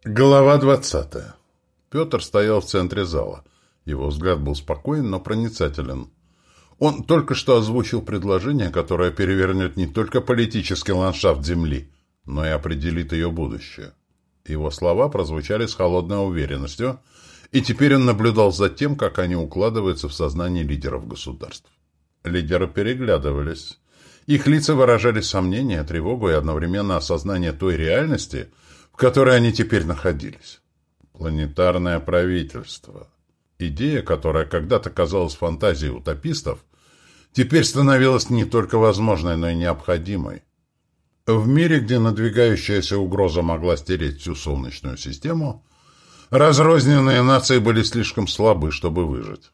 Глава 20. Петр стоял в центре зала. Его взгляд был спокоен, но проницателен. Он только что озвучил предложение, которое перевернет не только политический ландшафт Земли, но и определит ее будущее. Его слова прозвучали с холодной уверенностью, и теперь он наблюдал за тем, как они укладываются в сознание лидеров государств. Лидеры переглядывались. Их лица выражали сомнение, тревогу и одновременно осознание той реальности, в которой они теперь находились. Планетарное правительство. Идея, которая когда-то казалась фантазией утопистов, теперь становилась не только возможной, но и необходимой. В мире, где надвигающаяся угроза могла стереть всю Солнечную систему, разрозненные нации были слишком слабы, чтобы выжить.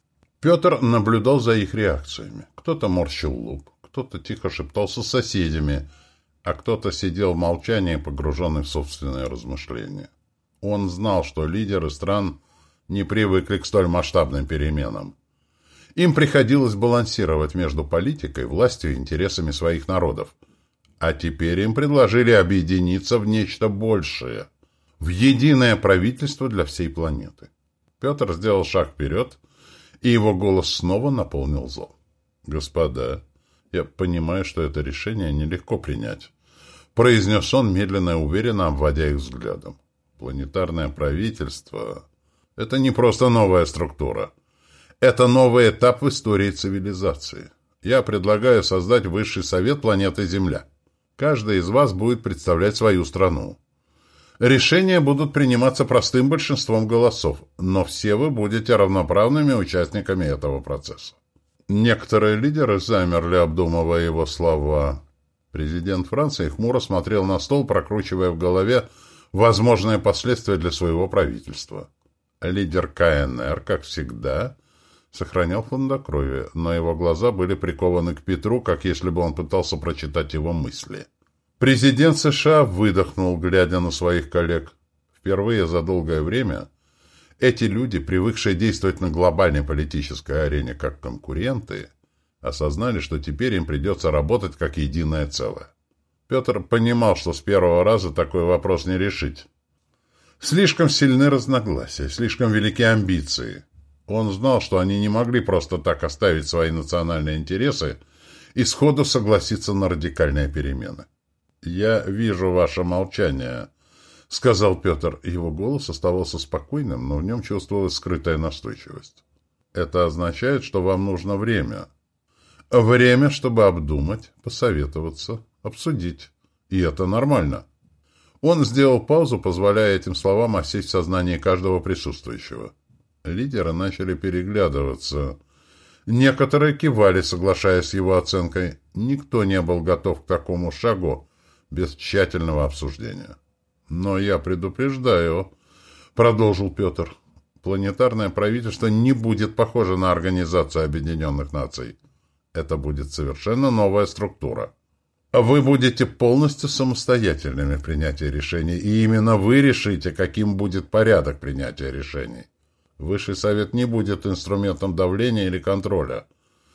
Петр наблюдал за их реакциями. Кто-то морщил лоб, кто-то тихо шептался с соседями, а кто-то сидел в молчании, погруженный в собственные размышления. Он знал, что лидеры стран не привыкли к столь масштабным переменам. Им приходилось балансировать между политикой, властью и интересами своих народов. А теперь им предложили объединиться в нечто большее, в единое правительство для всей планеты. Петр сделал шаг вперед, и его голос снова наполнил зал. «Господа, я понимаю, что это решение нелегко принять», — произнес он, медленно и уверенно обводя их взглядом. «Планетарное правительство — это не просто новая структура. Это новый этап в истории цивилизации. Я предлагаю создать Высший Совет планеты Земля. Каждый из вас будет представлять свою страну. Решения будут приниматься простым большинством голосов, но все вы будете равноправными участниками этого процесса». Некоторые лидеры замерли, обдумывая его слова. Президент Франции хмуро смотрел на стол, прокручивая в голове возможные последствия для своего правительства. Лидер КНР, как всегда, сохранял хладнокровие, но его глаза были прикованы к Петру, как если бы он пытался прочитать его мысли. Президент США выдохнул, глядя на своих коллег. Впервые за долгое время эти люди, привыкшие действовать на глобальной политической арене как конкуренты, осознали, что теперь им придется работать как единое целое. Петр понимал, что с первого раза такой вопрос не решить. Слишком сильны разногласия, слишком велики амбиции. Он знал, что они не могли просто так оставить свои национальные интересы и сходу согласиться на радикальные перемены. «Я вижу ваше молчание», — сказал Петр. Его голос оставался спокойным, но в нем чувствовалась скрытая настойчивость. «Это означает, что вам нужно время. Время, чтобы обдумать, посоветоваться, обсудить. И это нормально». Он сделал паузу, позволяя этим словам осесть в сознании каждого присутствующего. Лидеры начали переглядываться. Некоторые кивали, соглашаясь с его оценкой. Никто не был готов к такому шагу без тщательного обсуждения. «Но я предупреждаю», — продолжил Петр, — «планетарное правительство не будет похоже на Организацию Объединенных Наций. Это будет совершенно новая структура. Вы будете полностью самостоятельными в принятии решений, и именно вы решите, каким будет порядок принятия решений. Высший Совет не будет инструментом давления или контроля.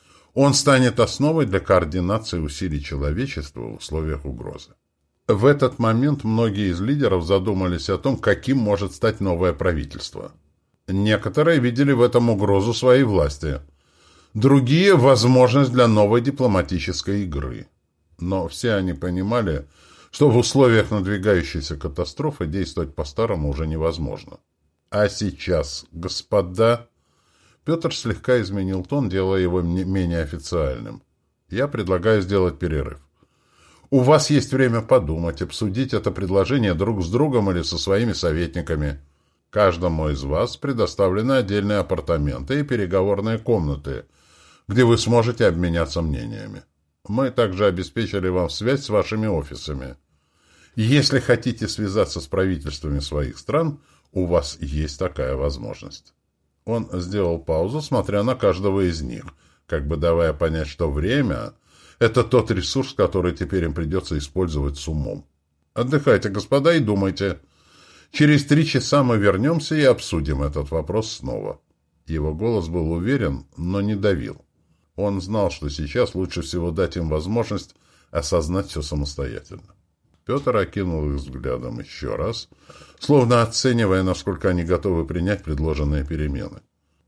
Он станет основой для координации усилий человечества в условиях угрозы». В этот момент многие из лидеров задумались о том, каким может стать новое правительство. Некоторые видели в этом угрозу своей власти. Другие – возможность для новой дипломатической игры. Но все они понимали, что в условиях надвигающейся катастрофы действовать по-старому уже невозможно. А сейчас, господа, Петр слегка изменил тон, делая его менее официальным. Я предлагаю сделать перерыв. У вас есть время подумать, обсудить это предложение друг с другом или со своими советниками. Каждому из вас предоставлены отдельные апартаменты и переговорные комнаты, где вы сможете обменяться мнениями. Мы также обеспечили вам связь с вашими офисами. Если хотите связаться с правительствами своих стран, у вас есть такая возможность». Он сделал паузу, смотря на каждого из них, как бы давая понять, что время — это тот ресурс, который теперь им придется использовать с умом. «Отдыхайте, господа, и думайте. Через 3 часа мы вернемся и обсудим этот вопрос снова». Его голос был уверен, но не давил. Он знал, что сейчас лучше всего дать им возможность осознать все самостоятельно. Петр окинул их взглядом еще раз, словно оценивая, насколько они готовы принять предложенные перемены.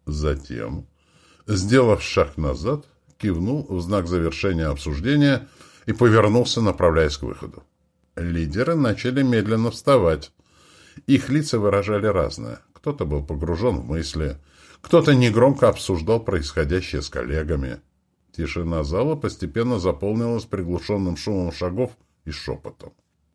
Затем, сделав шаг назад, кивнул в знак завершения обсуждения и повернулся, направляясь к выходу. Лидеры начали медленно вставать. Их лица выражали разное. Кто-то был погружен в мысли, кто-то негромко обсуждал происходящее с коллегами. Тишина зала постепенно заполнилась приглушенным шумом шагов и шепотом.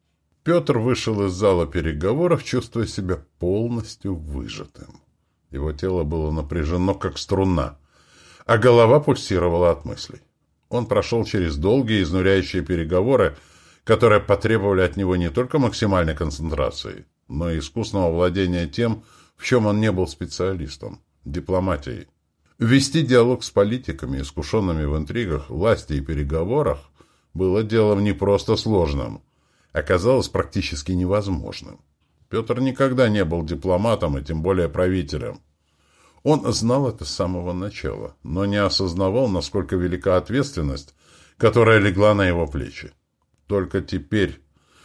Петр вышел из зала переговоров, чувствуя себя полностью выжатым. Его тело было напряжено, как струна, а голова пульсировала от мыслей. Он прошел через долгие, изнуряющие переговоры, которые потребовали от него не только максимальной концентрации, но и искусного владения тем, в чем он не был специалистом – дипломатией. Вести диалог с политиками, искушенными в интригах, власти и переговорах, было делом не просто сложным, оказалось практически невозможным. Петр никогда не был дипломатом и тем более правителем. Он знал это с самого начала, но не осознавал, насколько велика ответственность, которая легла на его плечи. Только теперь,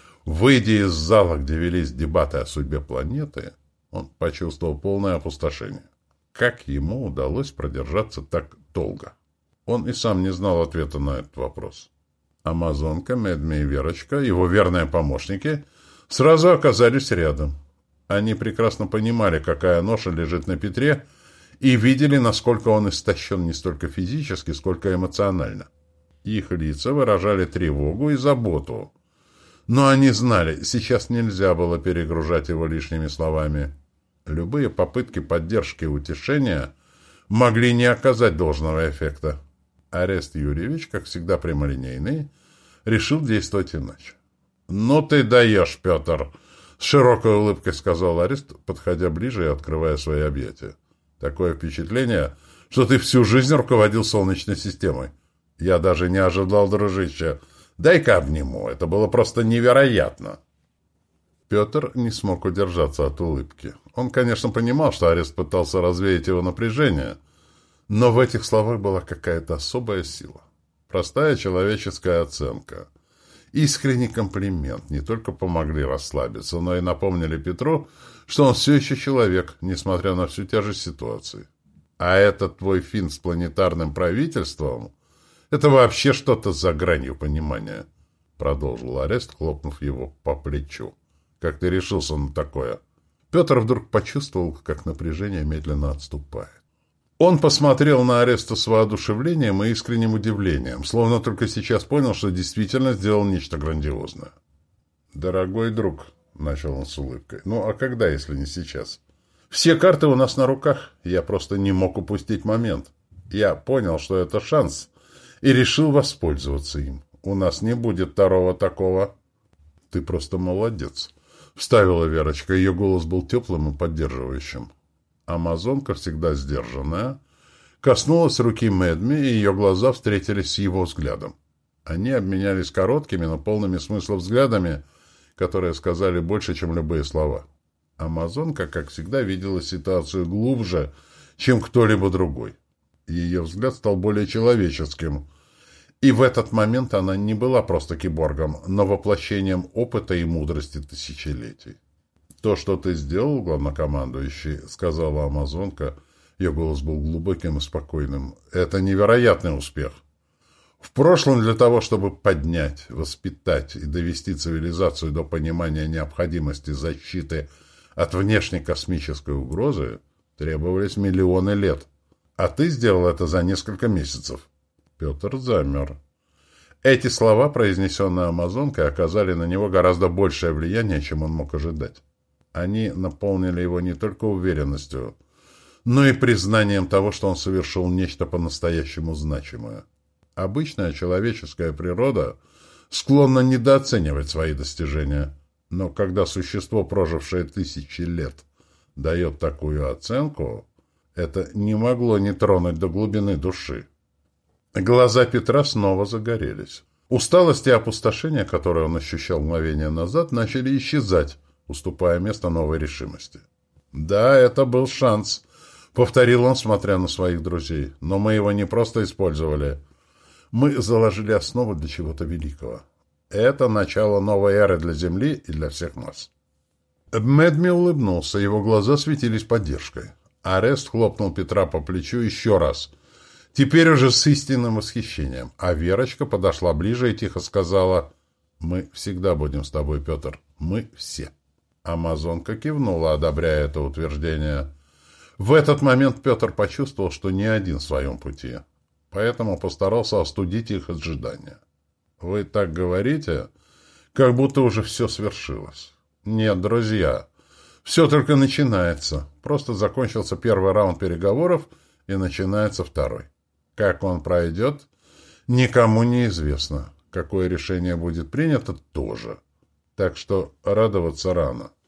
выйдя из зала, где велись дебаты о судьбе планеты, он почувствовал полное опустошение. Как ему удалось продержаться так долго? Он и сам не знал ответа на этот вопрос. Амазонка, Медми и Верочка, его верные помощники, сразу оказались рядом. Они прекрасно понимали, какая ноша лежит на Петре, и видели, насколько он истощен не столько физически, сколько эмоционально. Их лица выражали тревогу и заботу. Но они знали, сейчас нельзя было перегружать его лишними словами. Любые попытки поддержки и утешения могли не оказать должного эффекта. Орест Юрьевич, как всегда прямолинейный, решил действовать иначе. «Ну ты даешь, Петр!» — с широкой улыбкой сказал Орест, подходя ближе и открывая свои объятия. «Такое впечатление, что ты всю жизнь руководил Солнечной системой. Я даже не ожидал, дружище. Дай-ка обниму, это было просто невероятно!» Петр не смог удержаться от улыбки. Он, конечно, понимал, что Орест пытался развеять его напряжение, но в этих словах была какая-то особая сила. Простая человеческая оценка. Искренний комплимент не только помогли расслабиться, но и напомнили Петру, что он все еще человек, несмотря на всю тяжесть ситуации. А этот твой финт с планетарным правительством — это вообще что-то за гранью понимания, продолжил Орест, хлопнув его по плечу. Как ты решился на такое? Петр вдруг почувствовал, как напряжение медленно отступает. Он посмотрел на Ореста с воодушевлением и искренним удивлением, словно только сейчас понял, что действительно сделал нечто грандиозное. «Дорогой друг», — начал он с улыбкой, — «ну а когда, если не сейчас? Все карты у нас на руках, я просто не мог упустить момент. Я понял, что это шанс, и решил воспользоваться им. У нас не будет второго такого». «Ты просто молодец», — вставила Верочка, ее голос был теплым и поддерживающим. Амазонка, всегда сдержанная, коснулась руки Медми, и ее глаза встретились с его взглядом. Они обменялись короткими, но полными смысла взглядами, которые сказали больше, чем любые слова. Амазонка, как всегда, видела ситуацию глубже, чем кто-либо другой. Ее взгляд стал более человеческим, и в этот момент она не была просто киборгом, но воплощением опыта и мудрости тысячелетий. «То, что ты сделал, главнокомандующий», — сказала Амазонка, ее голос был глубоким и спокойным, — «это невероятный успех. В прошлом для того, чтобы поднять, воспитать и довести цивилизацию до понимания необходимости защиты от внешней космической угрозы, требовались миллионы лет. А ты сделал это за несколько месяцев». Петр замер. Эти слова, произнесенные Амазонкой, оказали на него гораздо большее влияние, чем он мог ожидать. Они наполнили его не только уверенностью, но и признанием того, что он совершил нечто по-настоящему значимое. Обычная человеческая природа склонна недооценивать свои достижения, но когда существо, прожившее тысячи лет, дает такую оценку, это не могло не тронуть до глубины души. Глаза Петра снова загорелись. Усталость и опустошение, которые он ощущал мгновение назад, начали исчезать, уступая место новой решимости. «Да, это был шанс», — повторил он, смотря на своих друзей. «Но мы его не просто использовали. Мы заложили основу для чего-то великого. Это начало новой эры для Земли и для всех нас. Медми улыбнулся, его глаза светились поддержкой. Арест хлопнул Петра по плечу еще раз. Теперь уже с истинным восхищением. А Верочка подошла ближе и тихо сказала: «Мы всегда будем с тобой, Петр. Мы все». Амазонка кивнула, одобряя это утверждение. В этот момент Петр почувствовал, что не один в своем пути. Поэтому постарался остудить их ожидания. «Вы так говорите, как будто уже все свершилось». «Нет, друзья, все только начинается. Просто закончился первый раунд переговоров, и начинается второй. Как он пройдет, никому не известно. Какое решение будет принято, тоже. Так что радоваться рано».